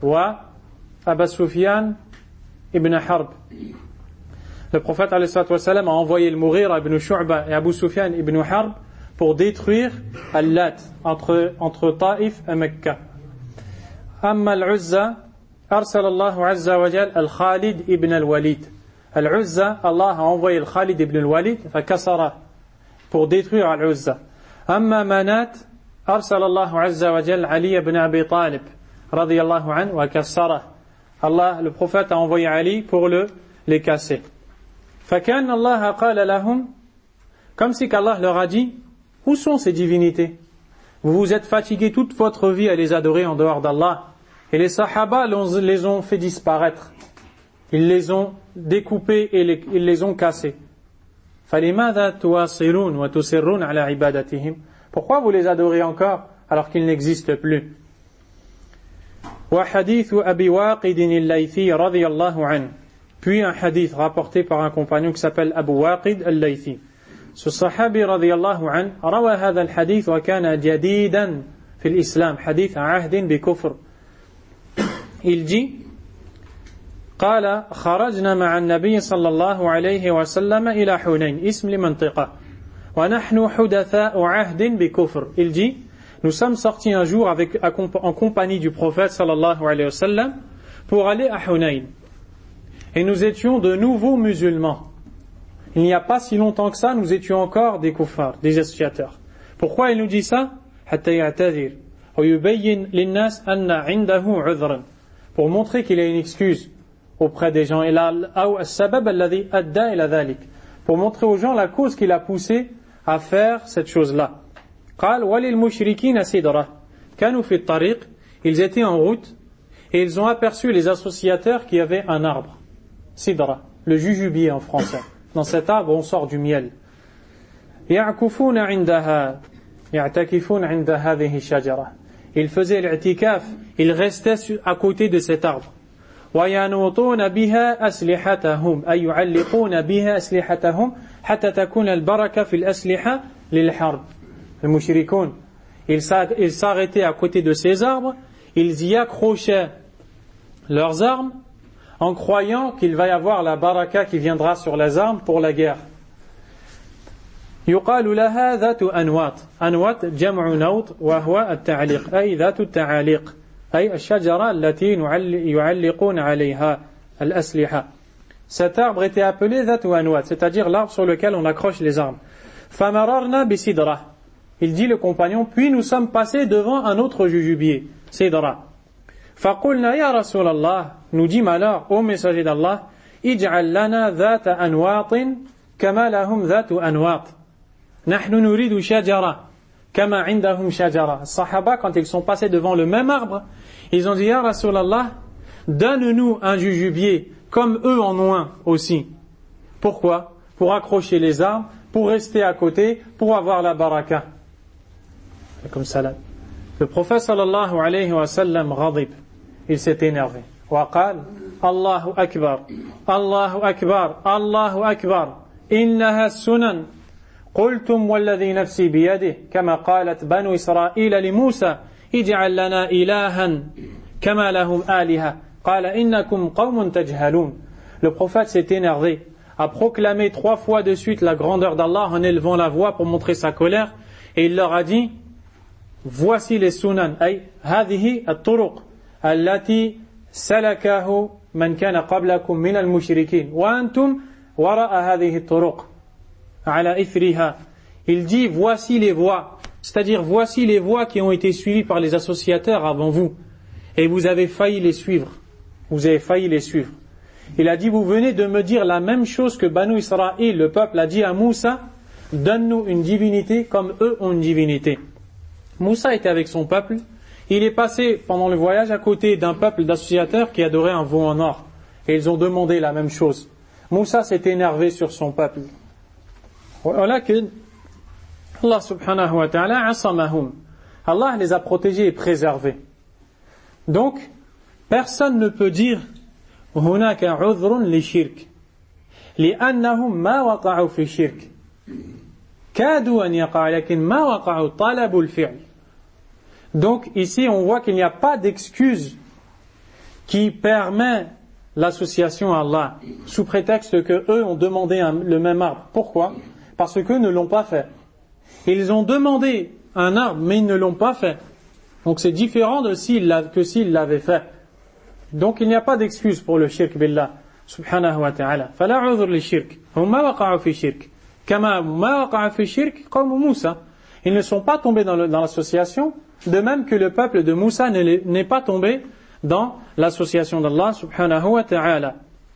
وأبا سفيان ابن حرب. Le prophète alayhi salatu wassalam a envoyé le Mughira ibn Shu'ba et Abu Sufyan ibn Harb pour détruire Al-Lat entre, entre Taïf et Mecca. Amma Al-Uzza, arsala Allahu azza wa jal Al-Khalid ibn Al-Walid. Al-Uzza, Allah a envoyé le Khalid ibn Al-Walid fakasara, pour détruire Al-Uzza. Amma Manat, arsala Allahu azza wa jal Ali ibn Abi Talib radiyallahu anhu wa kassara. Allah, le prophète a envoyé Ali pour le, les casser. فَكَانَ اللَّهَ قَالَ لَهُمْ, comme si qu'Allah leur a dit, où sont ces divinités? Vous vous êtes fatigués toute votre vie à les adorer en dehors d'Allah, et les Sahaba les ont fait disparaître, ils les ont découpés et les, ils les ont cassés. فَلِمَاذَا تُوَاصِلُونَ وَتُسِرُّونَ عَلَى عِبَادَتِهِمْ, pourquoi vous les adorez encore alors qu'ils n'existent plus? وَحَدِيثُ أَبِي وَاقِدٍ اللَّيْثِي رَضِيَ اللَّهُ عَنْهُ. Puis un hadith rapporté par un compagnon qui s'appelle Abu Waqid al-Laythi. Ce sahabi radiyallahu an rawa hadha al-hadith wa kana jadidan fi l'islam, hadith ahdin bi kufr. Il dit قال خرجنا مع النبي صلى الله عليه وسلم إلى حنين اسم لمنطقة ونحن حدثاء عهد بكفر. Il dit nous sommes sortis un jour avec, en compagnie du prophète sallallahu alayhi wa sallam pour aller à Hunayn. Et nous étions de nouveaux musulmans. Il n'y a pas si longtemps que ça, nous étions encore des kuffars, des associateurs. Pourquoi il nous dit ça? Pour montrer qu'il a une excuse auprès des gens. Pour montrer aux gens la cause qui l'a poussé à faire cette chose-là. Ils étaient en route et ils ont aperçu les associateurs qui avaient un arbre. Sidra, le jujubier en français. Dans cet arbre, on sort du miel. يَعْكُفُونَ عِنْدَهَا يَعْتَكِفُونَ عِنْدَ هَذِهِ الشَّجَرَةِ. Ils faisaient l'i'tikaf, ils restaient à côté de cet arbre. وَيَنُوطُونَ بِهَا أَسْلِحَتَهُمْ أي يعلقون بها أسلحتهم حتى تكون البركة في الأسلحة للحرب. Les mushrikoun, ils s'arrêtaient à côté de ces arbres, ils y accrochaient leurs armes en croyant qu'il va y avoir la baraka qui viendra sur les armes pour la guerre. يقال لها ذات أنواط. أنواط جمع نوط وهو التعليق أي ذات التعاليق أي الشجرة التي يعلقون عليها الأسلحة. Cet arbre était appelé ذات أنواط, c'est-à-dire l'arbre sur lequel on accroche les armes. فمررنا بسدرة. Il dit le compagnon, puis nous sommes passés devant un autre jujubier, Sidra. فقلنا يا رسول الله, nous dit alors, ô messager d'Allah, اجعل لنا ذات أنواط كما لهم ذات أنواط نحن نريد شجرة كما عندهم شجرة. Les Sahaba, quand ils sont passés devant le même arbre, ils ont dit ya Rasul Allah, donne-nous un jujubier comme eux en ont un aussi. Pourquoi? Pour accrocher les armes, pour rester à côté, pour avoir la baraka. Comme ça là. Le prophète sallallahu alayhi wa sallam ghadib, il s'est énervé. وقال الله أكبر الله أكبر الله أكبر إنها السنن قلتم والذي نفسي بيده كما قالت بنو إسرائيل لموسى اجعل لنا إلها كما لهم آلهة قال إنكم قوم تجهلون. Le prophète s'est énervé, a proclamé trois fois de suite la grandeur d'Allah en élevant la voix pour montrer sa colère, et il leur a dit voici les sunan, ay هذه الطرق التي سلكه من كان قبلكم من المشركين وأنتم وراء هذه الطرق على إثرها. Il dit voici les voies, c'est-à-dire voici les voies qui ont été suivies par les associateurs avant vous et vous avez failli les suivre, vous avez failli les suivre. Il a dit vous venez de me dire la même chose que Banu Israël, le peuple a dit à Moussa, donne-nous une divinité comme eux ont une divinité. Moussa était avec son peuple, il est passé pendant le voyage à côté d'un peuple d'associateurs qui adorait un veau en or et ils ont demandé la même chose. Moussa s'est énervé sur son peuple. ولكن Allah subhanahu wa ta'ala asamahum. Allah les a protégés et préservés. Donc, personne ne peut dire هناك عذر للشرك لأنهم ما وقعوا في الشرك كادوا أن يقعوا لكن ما وقعوا طلبوا الفعل. Donc ici on voit qu'il n'y a pas d'excuse qui permet l'association à Allah sous prétexte que eux ont demandé un, le même arbre. Pourquoi? Parce qu'eux ne l'ont pas fait. Ils ont demandé un arbre mais ils ne l'ont pas fait. Donc c'est différent de s'ils que s'ils l'avaient fait. Donc il n'y a pas d'excuse pour le shirk billah subhanahu wa ta'ala. فلا عذر للشرك هم ما وقعوا في الشرك كما ما وقع في الشرك قوم موسى. Ils ne sont pas tombés dans, le, dans l'association, de même que le peuple de Moussa n'est pas tombé dans l'association d'Allah subhanahu wa ta'ala.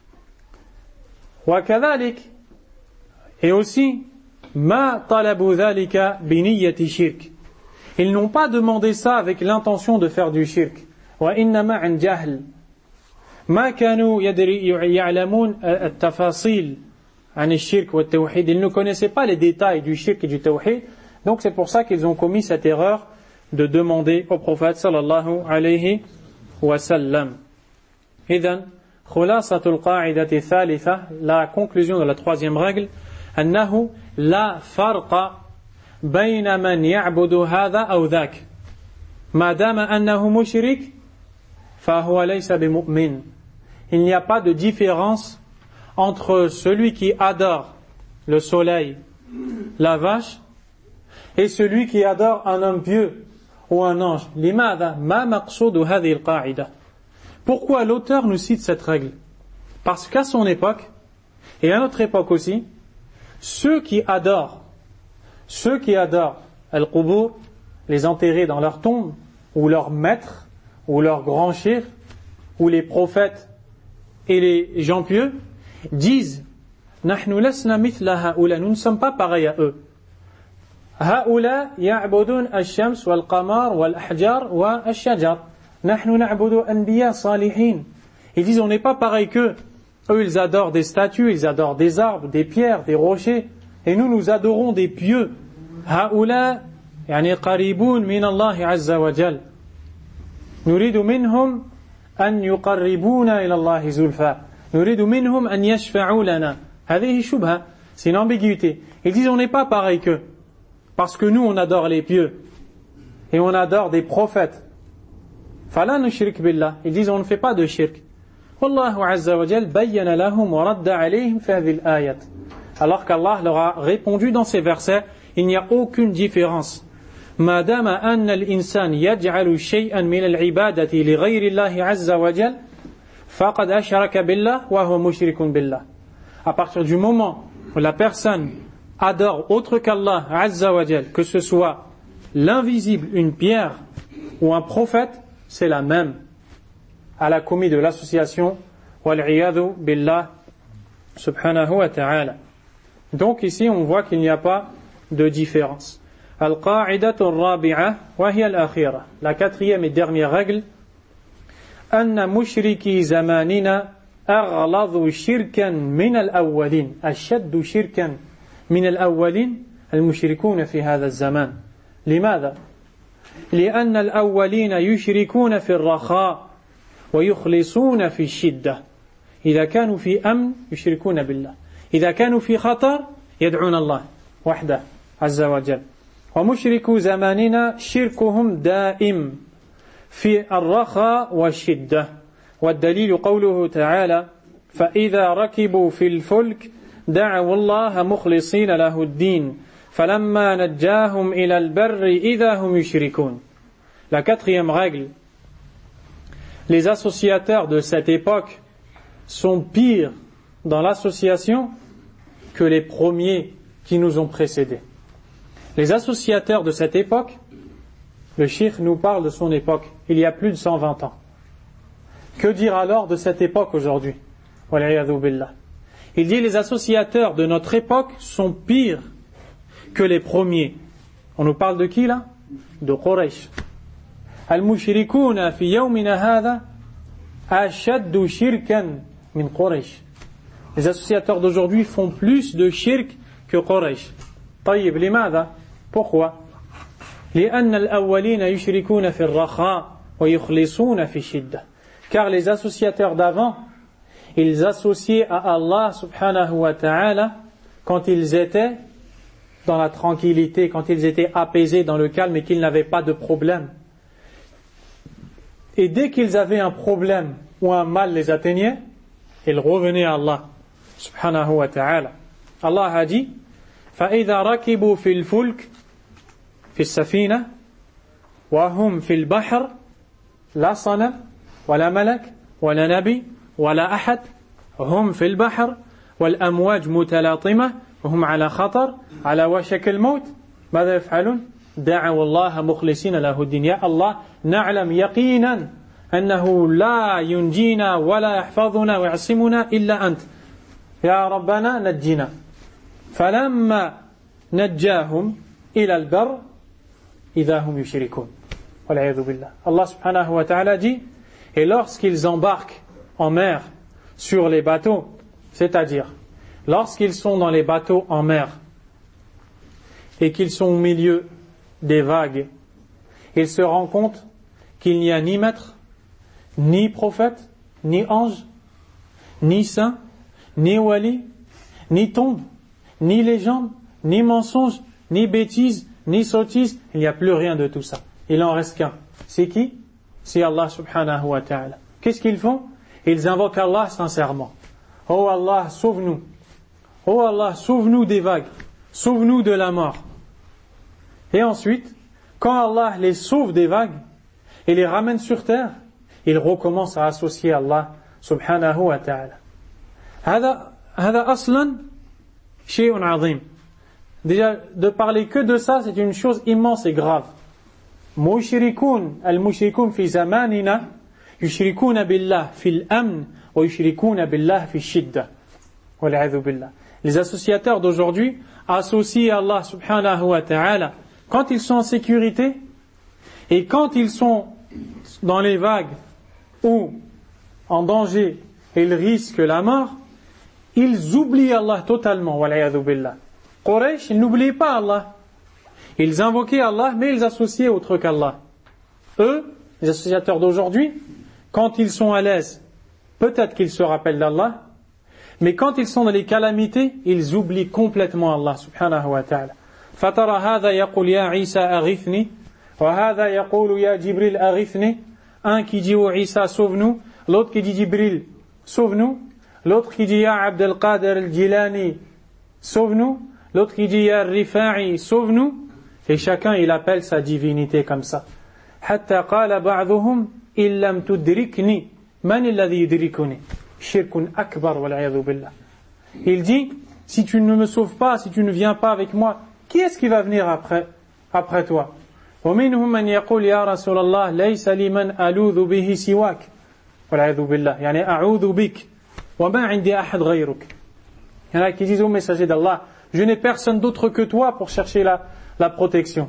وكذلك et aussi ما طلبوا ذلك بنية شرك. Ils n'ont pas demandé ça avec l'intention de faire du shirk. وإنما عن جهل ما كانوا يعلمون التفاصيل عن الشرك والتوحيد. Ils ne connaissaient pas les détails du shirk et du tawhid. Donc c'est pour ça qu'ils ont commis cette erreur de demander au prophète sallallahu alayhi wa sallam. إذن خلاصة القاعدة الثالثة, la conclusion de la troisième règle, أنه لا فرق بين من يعبد هذا أو ذاك ما دام أنه مشرك فهو ليس بمؤمن. Il n'y a pas de différence entre celui qui adore le soleil, la vache, et celui qui adore un homme pieux ou un ange. لماذا ما مقصود هذه القاعدة. Pourquoi l'auteur nous cite cette règle? Parce qu'à son époque, et à notre époque aussi, ceux qui adorent, ceux qui adorent al-qubur, les enterrer dans leur tombe, ou leurs maîtres, ou leurs grands chefs, ou les prophètes et les gens pieux, disent نحن لسنا مثل هؤلاء, nous ne sommes pas pareils à eux. هؤلاء يعبدون الشمس والقمر والأحجار والشجر نحن نعبد أنبياء صالحين. Ils disent on n'est pas pareil qu'eux. Eux ils adorent des statues, ils adorent des arbres, des pierres, des rochers, et nous nous adorons des pieux. هؤلاء يعني قريبون من الله عز وجل نريد منهم أن يقربونا إلى الله زلفى نريد منهم أن يشفعوا لنا. هذه شبهة, c'est une ambiguïté. Ils disent on n'est pas pareil qu'eux parce que nous on adore les pieux et on adore des prophètes. فلا نشرك بالله. Ils disent on ne fait pas de shirk. والله عز وجل بين لهم ورد عليهم في هذه الآيات. Alors qu'Allah leur a répondu dans ces versets, il n'y a aucune différence. ما دام أن الإنسان يجعل شيئا من العبادة لغير الله عز وجل فقد أشرك بالله وهو مشرك بالله. À partir du moment où la personne adore autre qu'Allah Azza wa Jal, que ce soit l'invisible, une pierre ou un prophète, c'est la même. Elle a commis de l'association wal-iyadhu billah subhanahu wa ta'ala. Donc ici on voit qu'il n'y a pas de différence. Al-qa'idatu ar-rabi'a wa hiya al-akhira. La quatrième et dernière règle, anna mushriki zamanina aghladu shirkan min al-awwalin, ashaddu shirkan min al-awwalin al-mushrikuna fi hadha az-zaman. لماذا؟ لأن الأولين يشركون في الرخاء ويخلصون في الشدة إذا كانوا في أمن يشركون بالله إذا كانوا في خطر يدعون الله وحده عز وجل ومشركو زماننا شركهم دائم في الرخاء والشدة والدليل قوله تعالى فإذا ركبوا في الفلك دعوا الله مخلصين له الدين فلما نجاهم إلى البر إذا هم يشركون. La quatrième règle, les associateurs de cette époque sont pires dans l'association que les premiers qui nous ont précédés. Les associateurs de cette époque, le cheikh nous parle de son époque, il y a plus de cent vingt ans. Que dire alors de cette époque aujourd'hui? Il dit les associateurs de notre époque sont pires que les premiers. On nous parle de qui là? De Quraysh. Al-mushrikouna fi yawmina hadha ashaddu shirkan min Quraysh. Les associateurs d'aujourd'hui font plus de shirk que Quraysh. طيب لماذا? Pourquoi? لأن الأولين يشركون في الرخاء ويخلصون في الشدة. Car les associateurs d'avant, ils associaient à Allah subhanahu wa ta'ala quand ils étaient dans la tranquillité, quand ils étaient apaisés dans le calme et qu'ils n'avaient pas de problème. Et dès qu'ils avaient un problème ou un mal les atteignait, ils revenaient à Allah subhanahu wa ta'ala. Allah a dit فَإِذَا رَكِبُوا فِي الْفُلْكِ في السفينة وهم في البحر لا صنم ولا ملك ولا نبي ولا أحد هم في البحر والأمواج متلاطمة وهم على خطر على وشك الموت ماذا يفعلون؟ دعوا الله مخلصين له الدين يا الله نعلم يقينا أنه لا ينجينا ولا يحفظنا ويعصمنا إلا أنت يا ربنا نجينا فلما نجاهم إلى البر إذا هم يشركون والعياذ بالله. Allah subhanahu wa ta'ala dit et lorsqu'ils embarquent en mer sur les bateaux, c'est-à-dire lorsqu'ils sont dans les bateaux en mer et qu'ils sont au milieu des vagues, ils se rendent compte qu'il n'y a ni maître, ni prophète, ni ange, ni saint, ni wali, ni tombe, ni légende, ni mensonge, ni bêtise, ni sottise, il n'y a plus rien de tout ça. Il en reste qu'un. C'est qui? C'est Allah subhanahu wa ta'ala. Qu'est-ce qu'ils font? Ils invoquent Allah sincèrement. Oh Allah, sauve-nous. Oh Allah, sauve-nous des vagues. Sauve-nous de la mort. Et ensuite, quand Allah les sauve des vagues et les ramène sur terre, ils recommencent à associer Allah subhanahu wa ta'ala. هذا هذا أصلا شيء عظيم. Déjà, de parler que de ça, c'est une chose immense et grave. Mushrikoun, al-mushrikoun fi zamanina, yushrikouna billah fil amn, wa yushrikouna billah fi shidda. Wal'adhu billah. Les associateurs d'aujourd'hui associent Allah subhanahu wa ta'ala quand ils sont en sécurité et quand ils sont dans les vagues ou en danger et ils risquent la mort, ils oublient Allah totalement. Wal'adhu billah. Quraysh, ils n'oubliaient pas Allah. Ils invoquaient Allah, mais ils associaient autre qu'Allah. Eux, les associateurs d'aujourd'hui, quand ils sont à l'aise, peut-être qu'ils se rappellent d'Allah, mais quand ils sont dans les calamités, ils oublient complètement Allah subhanahu wa ta'ala. فَتَرَى هَذَا يَقُولُ يَا عِيسَى أَغِثْنِي وَهَذَا يَقُولُ يَا جِبْرِيلَ أَغِثْنِي. Un qui dit oh Isa, sauve-nous, l'autre qui dit Jibril, sauve-nous, l'autre qui dit Ya Abd al-Qadir al-Jilani, sauve-nous, l'autre qui dit Ya Rifa'i, sauve-nous, et chacun il appelle sa divinité comme ça. حتى قال بعضهم إن لم تدركني من الذي يدركني شرك أكبر والعياذ بالله. Il dit si tu ne me sauves pas, si tu ne viens pas avec moi, qui est-ce qui va venir après après toi? ومنهم من يقول يا رسول الله ليس لي من ألوذ به سواك والعياذ بالله يعني أعوذ بك وما عندي أحد غيرك. Il y en a qui disent au messager d'Allah, je n'ai personne d'autre que toi pour chercher la, la protection.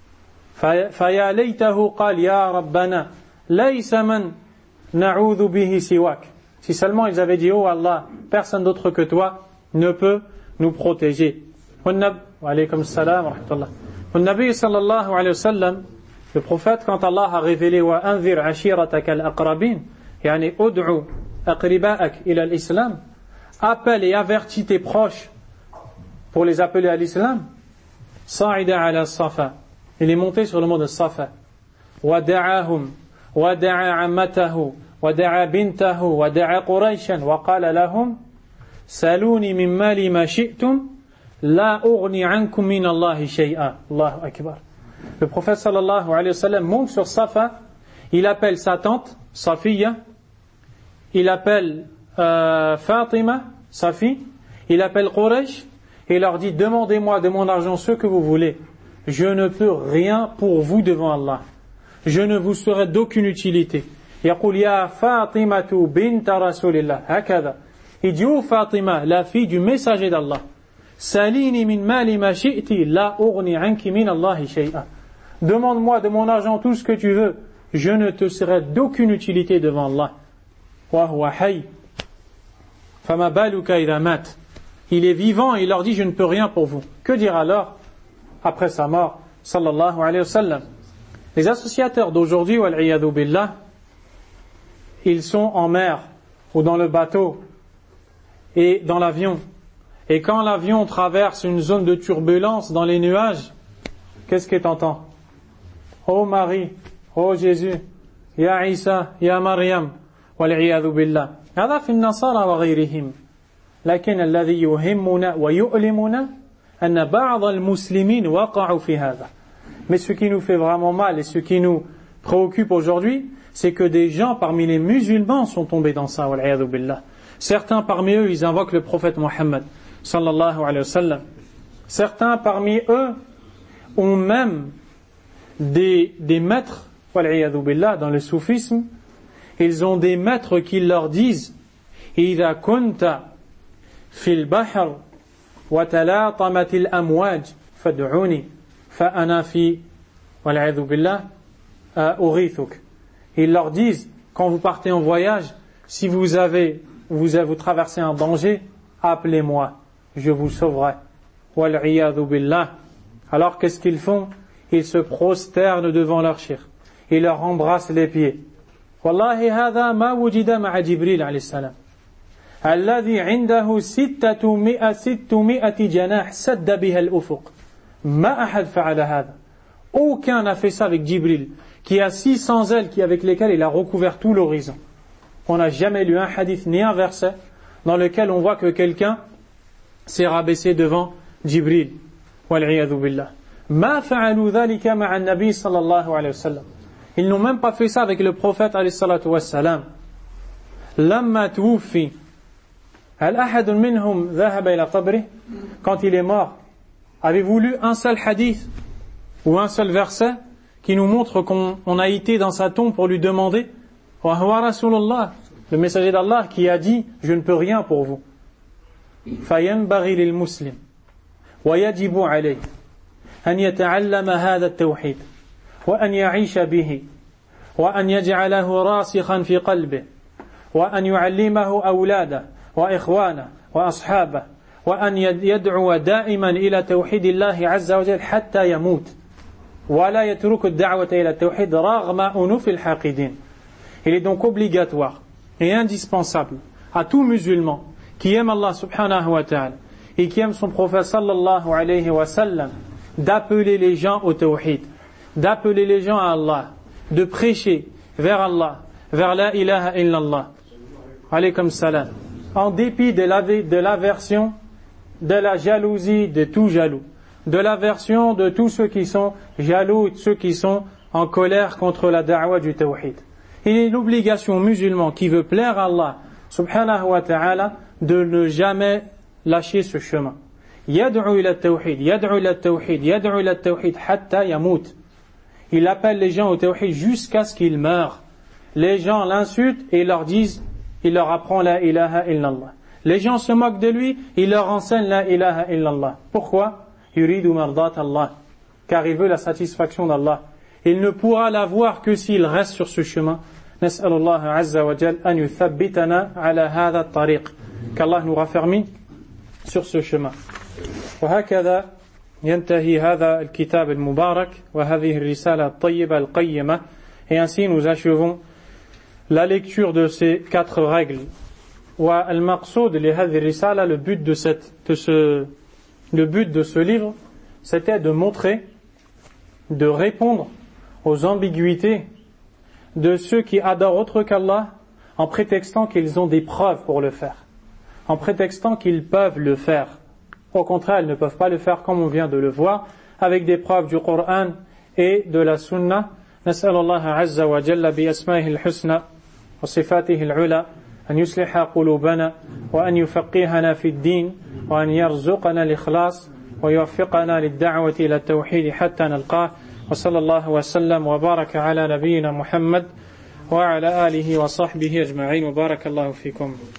فَيَا لَيْتَهُ قَالْ يَا رَبَّنَا لَيْسَ مَنْ نَعُوذُ بِهِ سِوَاكَ. Si seulement ils avaient dit, oh Allah, personne d'autre que toi ne peut nous protéger. Wa alaykum salam wa rahmatullah. Wa nabi sallallahu alayhi wa sallam, le prophète, quand Allah a révélé wa anzir ashirataka al-aqrabin, يعني ادعو أقربائك إلى الإسلام, appelle et avertis tes proches pour les appeler à l'islam. Sa'ida ala Safa, il est monté sur le mont de Safa. Wada'ahum, wada'a ammatahu, wada'a bintahu, wada'a Qurayshan, wa qala lahum, saluni min mali ma shi'tum, la ughni ankum min Allahi shay'a. Allahu Akbar. Le prophète sallallahu alayhi wa sallam monte sur Safa, il appelle sa tante, Safiya, il appelle euh, Fatima, sa fille, il appelle Quraysh, et il leur dit, demandez-moi de mon argent ce que vous voulez. Je ne peux rien pour vous devant Allah. Je ne vous serai d'aucune utilité. يقول يا فاطمة بنت رسول الله هكذا. Il dit, ô Fatima, la fille du messager d'Allah, salini min mali ma shi'ti la ughni anki min Allahi shay'a. Demande-moi de mon argent tout ce que tu veux, je ne te serai d'aucune utilité devant Allah. Wa huwa hayy fama baluka idha mat. Il est vivant et il leur dit, je ne peux rien pour vous. Que dire alors après sa mort, sallallahu alayhi wa sallam? Les associateurs d'aujourd'hui, wal iyadhu billah, ils sont en mer ou dans le bateau et dans l'avion. Et quand l'avion traverse une zone de turbulence dans les nuages, qu'est-ce que t'entends? Oh Marie, oh Jésus, Ya Isa, Ya Maryam, wal iyadhu billah. هذا في النصارى وغيرهم. لكن الذي يهمنا ويؤلمنا أن بعض المسلمين وقعوا في هذا. Mais ce qui nous fait vraiment mal et ce qui nous préoccupe aujourd'hui, c'est que des gens parmi les musulmans sont tombés dans ça, wal-'iyadhu billah. Certains parmi eux, ils invoquent le prophète Mohammed, sallallahu alayhi wa sallam. Certains parmi eux ont même des, des maîtres, wal-'iyadhu billah, dans le soufisme. Ils ont des maîtres qui leur disent إذا كنت في البحر وتلاطمت الأمواج فادعوني فأنا في والعياذ بالله أغيثك. Ils leur disent, quand vous partez en voyage, si vous avez, vous avez vous traversez un danger, appelez-moi, je vous sauverai. Wal'iyadhu billah. Alors qu'est-ce qu'ils font? Ils se prosternent devant leur cheikh. Ils leur embrassent les pieds. Wallahi hadha ma wujida ma'a Jibril alayhi salam. الذي عنده ستمائة ستمائة جناح سد بها الأفق ما أحد فعل هذا. Aucun n'a fait ça avec Jibril, qui a six cents ailes qui, avec lesquelles il a recouvert tout l'horizon. On n'a jamais lu un hadith ni un verset dans lequel on voit que quelqu'un s'est rabaissé devant Jibril. Wal-'iyadhu billah. ما فعلوا ذلك مع النبي صلى الله عليه وسلم. Ils n'ont même pas fait ça avec le prophète alayhi salatu wassalam. لما توفي هل أحد منهم ذهب إلى قبره. Quand il est mort, avez-vous lu un seul hadith ou un seul verset qui nous montre qu'on on a été dans sa tombe pour lui demander, wa huwa rasulullah, le messager d'Allah qui a dit, je ne peux rien pour vous. فينبغي للمسلم ويجب عليه أن يتعلم هذا التوحيد وأن يعيش به وأن يجعله راسخا في قلبه وأن يعلمه أولاده وإخوانه وأصحابه وأن يدعو دائما إلى توحيد الله عز وجل حتى يموت ولا يترك الدعوة إلى التوحيد رغم أنوف الحاقدين. Il est donc obligatoire et indispensable à tout musulman qui aime Allah subhanahu wa ta'ala et qui aime son prophète sallallahu alayhi wa sallam d'appeler les gens au tawhid, d'appeler les gens à Allah, de prêcher vers Allah, vers la ilaha illallah. Alaykum salam. En dépit de l'aversion, de la jalousie de tout jaloux, de l'aversion de tous ceux qui sont jaloux, de ceux qui sont en colère contre la da'wa du tawhid. Il est l'obligation musulman qui veut plaire à Allah subhanahu wa ta'ala de ne jamais lâcher ce chemin. Yad'u ila tawhid, yad'u ila tawhid, yad'u ila tawhid hatta yamut. Il appelle les gens au tawhid jusqu'à ce qu'ils meurent. Les gens l'insultent et leur disent, il leur apprend la ilaha illallah. Les gens se moquent de lui, il leur enseigne la ilaha illallah. Pourquoi? Yuridu mardat Allah. Car il veut la satisfaction d'Allah. Il ne pourra l'avoir que s'il reste sur ce chemin. نسأل الله عز وجل أن يثبتنا على هذا الطريق. Qu'Allah nous raffermit sur ce chemin. وهكذا ينتهي هذا الكتاب المبارك وهذه الرسالة الطيبة القيمة. Et ainsi nous achevons la lecture de ces quatre règles. Wa al-maqsoud li hadhihi risala, le but de cette de ce le but de ce livre, c'était de montrer, de répondre aux ambiguïtés de ceux qui adorent autre qu'Allah en prétextant qu'ils ont des preuves pour le faire, en prétextant qu'ils peuvent le faire. Au contraire, ils ne peuvent pas le faire comme on vient de le voir, avec des preuves du Coran et de la Sunna. نسأل الله عز وجل بأسمائه الحسنى وصفاته العلى أن يصلح قلوبنا وأن يفقهنا في الدين وأن يرزقنا الإخلاص ويوفقنا للدعوة إلى التوحيد حتى نلقاه وصلى الله وسلم وبارك على نبينا محمد وعلى آله وصحبه أجمعين وبارك الله فيكم.